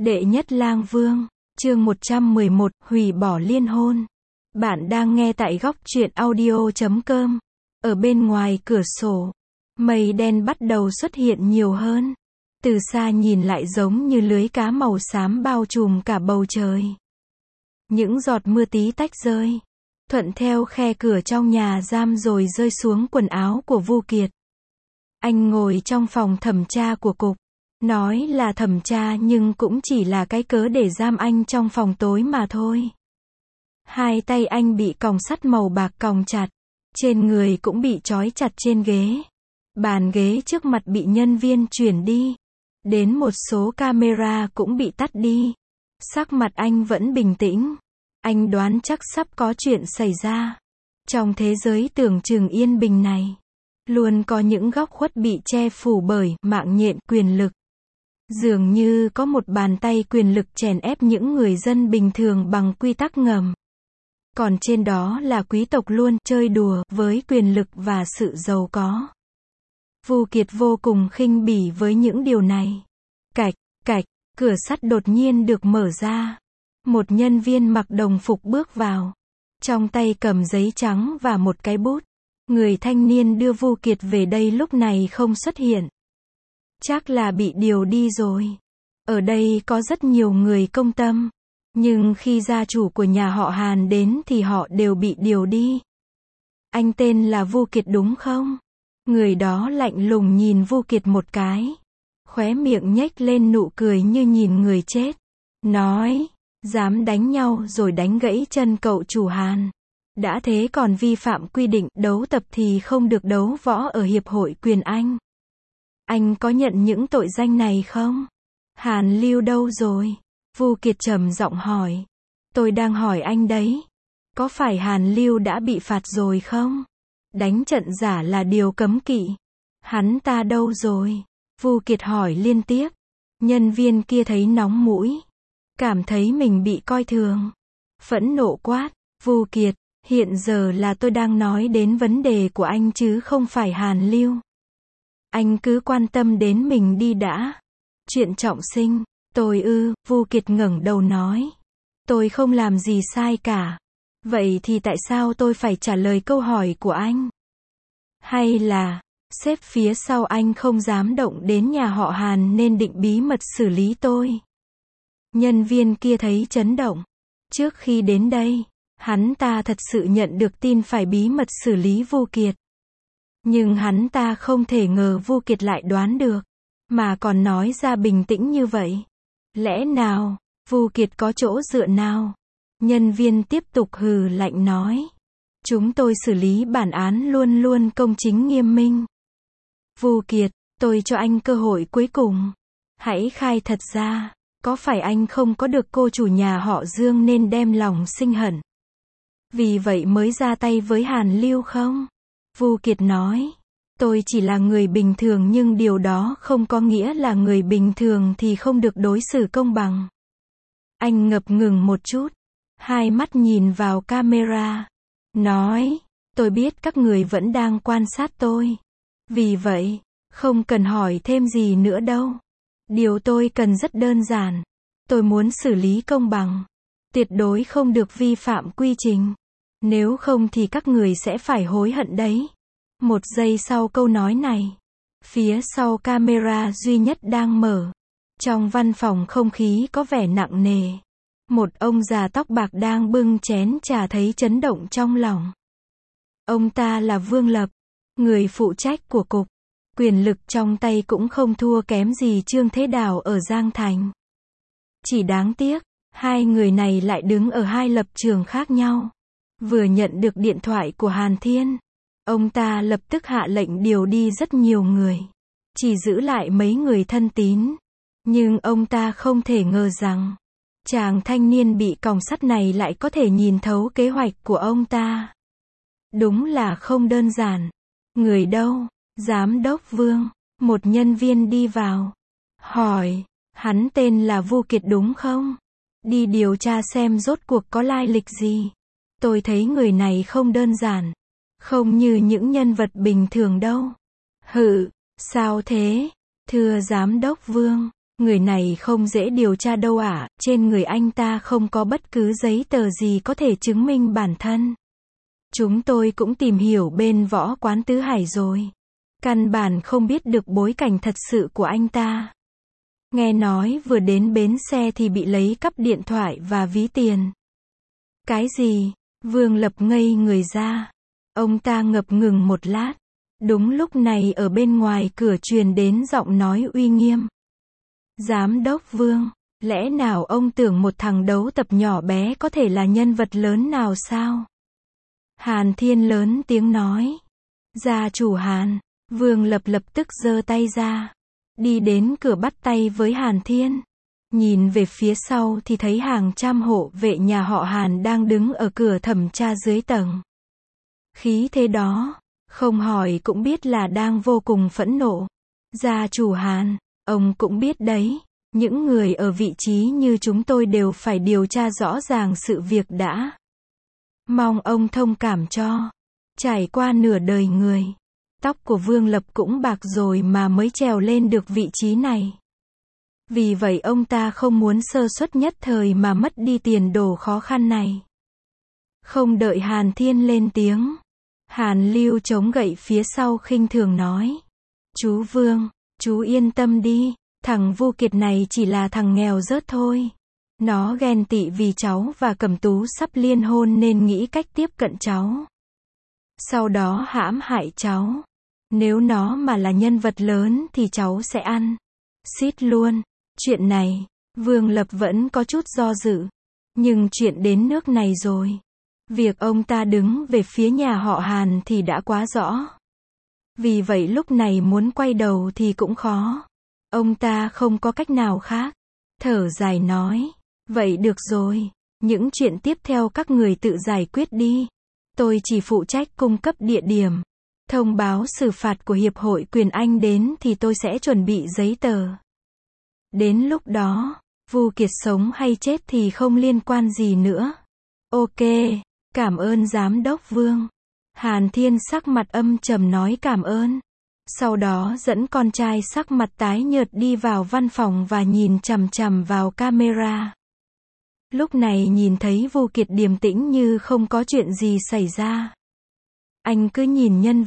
Đệ nhất lang vương, chương 111, hủy bỏ liên hôn. Bạn đang nghe tại góc truyện audio.com. Ở bên ngoài cửa sổ, mây đen bắt đầu xuất hiện nhiều hơn. Từ xa nhìn lại giống như lưới cá màu xám bao trùm cả bầu trời. Những giọt mưa tí tách rơi, thuận theo khe cửa trong nhà giam rồi rơi xuống quần áo của Vu Kiệt. Anh ngồi trong phòng thẩm tra của cục. Nói là thẩm tra nhưng cũng chỉ là cái cớ để giam anh trong phòng tối mà thôi. Hai tay anh bị còng sắt màu bạc còng chặt. Trên người cũng bị trói chặt trên ghế. Bàn ghế trước mặt bị nhân viên chuyển đi. Đến một số camera cũng bị tắt đi. Sắc mặt anh vẫn bình tĩnh. Anh đoán chắc sắp có chuyện xảy ra. Trong thế giới tưởng chừng yên bình này, luôn có những góc khuất bị che phủ bởi mạng nhện quyền lực. Dường như có một bàn tay quyền lực chèn ép những người dân bình thường bằng quy tắc ngầm. Còn trên đó là quý tộc luôn chơi đùa với quyền lực và sự giàu có. Vu Kiệt vô cùng khinh bỉ với những điều này. Cạch, cạch, cửa sắt đột nhiên được mở ra. Một nhân viên mặc đồng phục bước vào. Trong tay cầm giấy trắng và một cái bút. Người thanh niên đưa Vu Kiệt về đây lúc này không xuất hiện. Chắc là bị điều đi rồi. Ở đây có rất nhiều người công tâm. Nhưng khi gia chủ của nhà họ Hàn đến thì họ đều bị điều đi. Anh tên là Vu Kiệt đúng không? Người đó lạnh lùng nhìn Vu Kiệt một cái. Khóe miệng nhếch lên nụ cười như nhìn người chết. Nói, dám đánh nhau rồi đánh gãy chân cậu chủ Hàn. Đã thế còn vi phạm quy định đấu tập thì không được đấu võ ở Hiệp hội Quyền Anh. Anh có nhận những tội danh này không? Hàn Lưu đâu rồi? Vu Kiệt trầm giọng hỏi. Tôi đang hỏi anh đấy. Có phải Hàn Lưu đã bị phạt rồi không? Đánh trận giả là điều cấm kỵ. Hắn ta đâu rồi? Vu Kiệt hỏi liên tiếp. Nhân viên kia thấy nóng mũi. Cảm thấy mình bị coi thường. Phẫn nộ quát. Vu Kiệt, hiện giờ là tôi đang nói đến vấn đề của anh chứ không phải Hàn Lưu. Anh cứ quan tâm đến mình đi đã. Chuyện trọng sinh. Tôi Vu Kiệt ngẩng đầu nói. Tôi không làm gì sai cả. Vậy thì tại sao tôi phải trả lời câu hỏi của anh? Hay là, sếp phía sau anh không dám động đến nhà họ Hàn nên định bí mật xử lý tôi? Nhân viên kia thấy chấn động. Trước khi đến đây, hắn ta thật sự nhận được tin phải bí mật xử lý Vu Kiệt. Nhưng hắn ta không thể ngờ Vu Kiệt lại đoán được, mà còn nói ra bình tĩnh như vậy. Lẽ nào, Vu Kiệt có chỗ dựa nào? Nhân viên tiếp tục hừ lạnh nói. Chúng tôi xử lý bản án luôn luôn công chính nghiêm minh. Vu Kiệt, tôi cho anh cơ hội cuối cùng. Hãy khai thật ra, có phải anh không có được cô chủ nhà họ Dương nên đem lòng sinh hận? Vì vậy mới ra tay với Hàn Lưu không? Vu Kiệt nói. Tôi chỉ là người bình thường nhưng điều đó không có nghĩa là người bình thường thì không được đối xử công bằng. Anh ngập ngừng một chút. Hai mắt nhìn vào camera. Nói, tôi biết các người vẫn đang quan sát tôi. Vì vậy, không cần hỏi thêm gì nữa đâu. Điều tôi cần rất đơn giản. Tôi muốn xử lý công bằng. Tuyệt đối không được vi phạm quy trình. Nếu không thì các người sẽ phải hối hận đấy. Một giây sau câu nói này, phía sau camera duy nhất đang mở. Trong văn phòng không khí có vẻ nặng nề. Một ông già tóc bạc đang bưng chén trà thấy chấn động trong lòng. Ông ta là Vương Lập, người phụ trách của cục. Quyền lực trong tay cũng không thua kém gì Trương Thế Đào ở Giang Thành. Chỉ đáng tiếc, hai người này lại đứng ở hai lập trường khác nhau. Vừa nhận được điện thoại của Hàn Thiên, ông ta lập tức hạ lệnh điều đi rất nhiều người. Chỉ giữ lại mấy người thân tín. Nhưng ông ta không thể ngờ rằng, chàng thanh niên bị còng sắt này lại có thể nhìn thấu kế hoạch của ông ta. Đúng là không đơn giản. Người đâu? Giám đốc Vương. Một nhân viên đi vào. Hỏi, hắn tên là Vu Kiệt đúng không? Đi điều tra xem rốt cuộc có lai lịch gì. Tôi thấy người này không đơn giản. Không như những nhân vật bình thường đâu. Sao thế? Thưa giám đốc Vương, Người này không dễ điều tra đâu ạ, trên người anh ta không có bất cứ giấy tờ gì có thể chứng minh bản thân. Chúng tôi cũng tìm hiểu bên võ quán Tứ Hải rồi. Căn bản không biết được bối cảnh thật sự của anh ta. Nghe nói vừa đến bến xe thì bị lấy cắp điện thoại và ví tiền. Cái gì? Vương Lập ngây người ra. Ông ta ngập ngừng một lát. Đúng lúc này ở bên ngoài cửa truyền đến giọng nói uy nghiêm. Giám đốc Vương, lẽ nào ông tưởng một thằng đấu tập nhỏ bé có thể là nhân vật lớn nào sao? Hàn Thiên lớn tiếng nói. Gia chủ Hàn. Vương Lập lập tức giơ tay ra. Đi đến cửa bắt tay với Hàn Thiên. Nhìn về phía sau thì thấy hàng trăm hộ vệ nhà họ Hàn đang đứng ở cửa thẩm tra dưới tầng. Khí thế đó, không hỏi cũng biết là đang vô cùng phẫn nộ. Gia chủ Hàn, ông cũng biết đấy, những người ở vị trí như chúng tôi đều phải điều tra rõ ràng sự việc đã. Mong ông thông cảm cho. Trải qua nửa đời người, tóc của Vương Lập cũng bạc rồi mà mới trèo lên được vị trí này. Vì vậy ông ta không muốn sơ suất nhất thời mà mất đi tiền đồ khó khăn này. Không đợi Hàn Thiên lên tiếng, Hàn Lưu chống gậy phía sau khinh thường nói. Chú Vương, chú yên tâm đi, thằng Vu Kiệt này chỉ là thằng nghèo rớt thôi. Nó ghen tị vì cháu và Cẩm Tú sắp liên hôn nên nghĩ cách tiếp cận cháu. Sau đó hãm hại cháu. Nếu nó mà là nhân vật lớn thì cháu sẽ ăn xít luôn. Chuyện này, Vương Lập vẫn có chút do dự. Nhưng chuyện đến nước này rồi. Việc ông ta đứng về phía nhà họ Hàn thì đã quá rõ. Vì vậy lúc này muốn quay đầu thì cũng khó. Ông ta không có cách nào khác. Thở dài nói. Vậy được rồi. Những chuyện tiếp theo các người tự giải quyết đi. Tôi chỉ phụ trách cung cấp địa điểm. Thông báo xử phạt của Hiệp hội Quyền Anh đến thì tôi sẽ chuẩn bị giấy tờ. Đến lúc đó, Vu Kiệt sống hay chết thì không liên quan gì nữa. Ok, cảm ơn Giám đốc Vương. Hàn Thiên sắc mặt âm trầm nói cảm ơn. Sau đó dẫn con trai sắc mặt tái nhợt đi vào văn phòng và nhìn chằm chằm vào camera. Lúc này nhìn thấy Vu Kiệt điềm tĩnh như không có chuyện gì xảy ra. Anh cứ nhìn nhân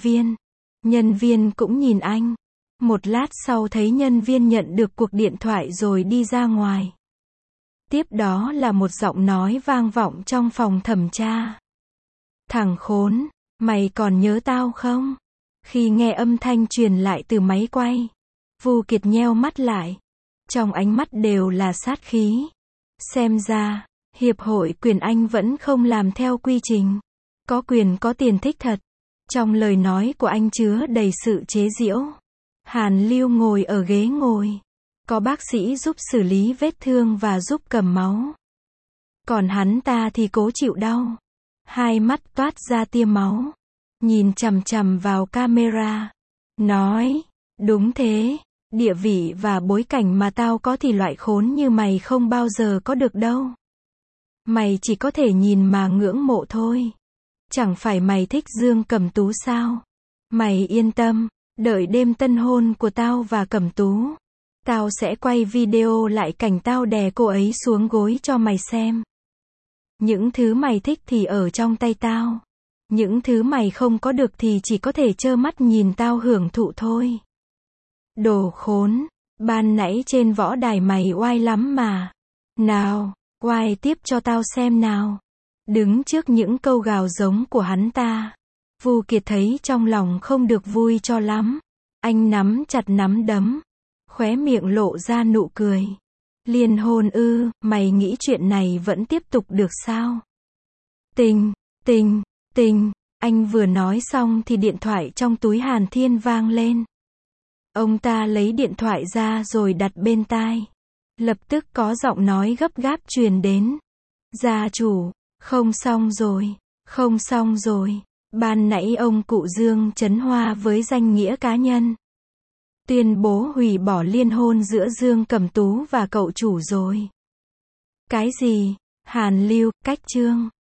viên cũng nhìn anh. Một lát sau thấy nhân viên nhận được cuộc điện thoại rồi đi ra ngoài. Tiếp đó là một giọng nói vang vọng trong phòng thẩm tra. Thằng khốn, mày còn nhớ tao không? Khi nghe âm thanh truyền lại từ máy quay, Vu Kiệt nheo mắt lại. Trong ánh mắt đều là sát khí. Xem ra, Hiệp hội Quyền Anh vẫn không làm theo quy trình. Có quyền có tiền thích thật. Trong lời nói của anh chứa đầy sự chế giễu. Hàn Lưu ngồi ở ghế ngồi. Có bác sĩ giúp xử lý vết thương và giúp cầm máu. Còn hắn ta thì cố chịu đau. Hai mắt toát ra tia máu. Nhìn chằm chằm vào camera. Nói, đúng thế, địa vị và bối cảnh mà tao có thì loại khốn như mày không bao giờ có được đâu. Mày chỉ có thể nhìn mà ngưỡng mộ thôi. Chẳng phải mày thích Dương Cẩm Tú sao? Mày yên tâm, đợi đêm tân hôn của tao và Cẩm Tú. Tao sẽ quay video lại cảnh tao đè cô ấy xuống gối cho mày xem. Những thứ mày thích thì ở trong tay tao. Những thứ mày không có được thì chỉ có thể trơ mắt nhìn tao hưởng thụ thôi. Đồ khốn, ban nãy trên võ đài mày oai lắm mà. Nào, oai tiếp cho tao xem nào. Đứng trước những câu gào giống của hắn ta, Vu Kiệt thấy trong lòng không được vui cho lắm. Anh nắm chặt nắm đấm, khóe miệng lộ ra nụ cười. Liên hôn ư, mày nghĩ chuyện này vẫn tiếp tục được sao? Tình, anh vừa nói xong thì điện thoại trong túi Hàn Thiên vang lên. Ông ta lấy điện thoại ra rồi đặt bên tai. Lập tức có giọng nói gấp gáp truyền đến. Gia chủ, không xong rồi. Ban nãy ông cụ Dương Chấn Hoa với danh nghĩa cá nhân tuyên bố hủy bỏ liên hôn giữa Dương Cẩm Tú và cậu chủ rồi. Cái gì? Hàn Lưu, cách chương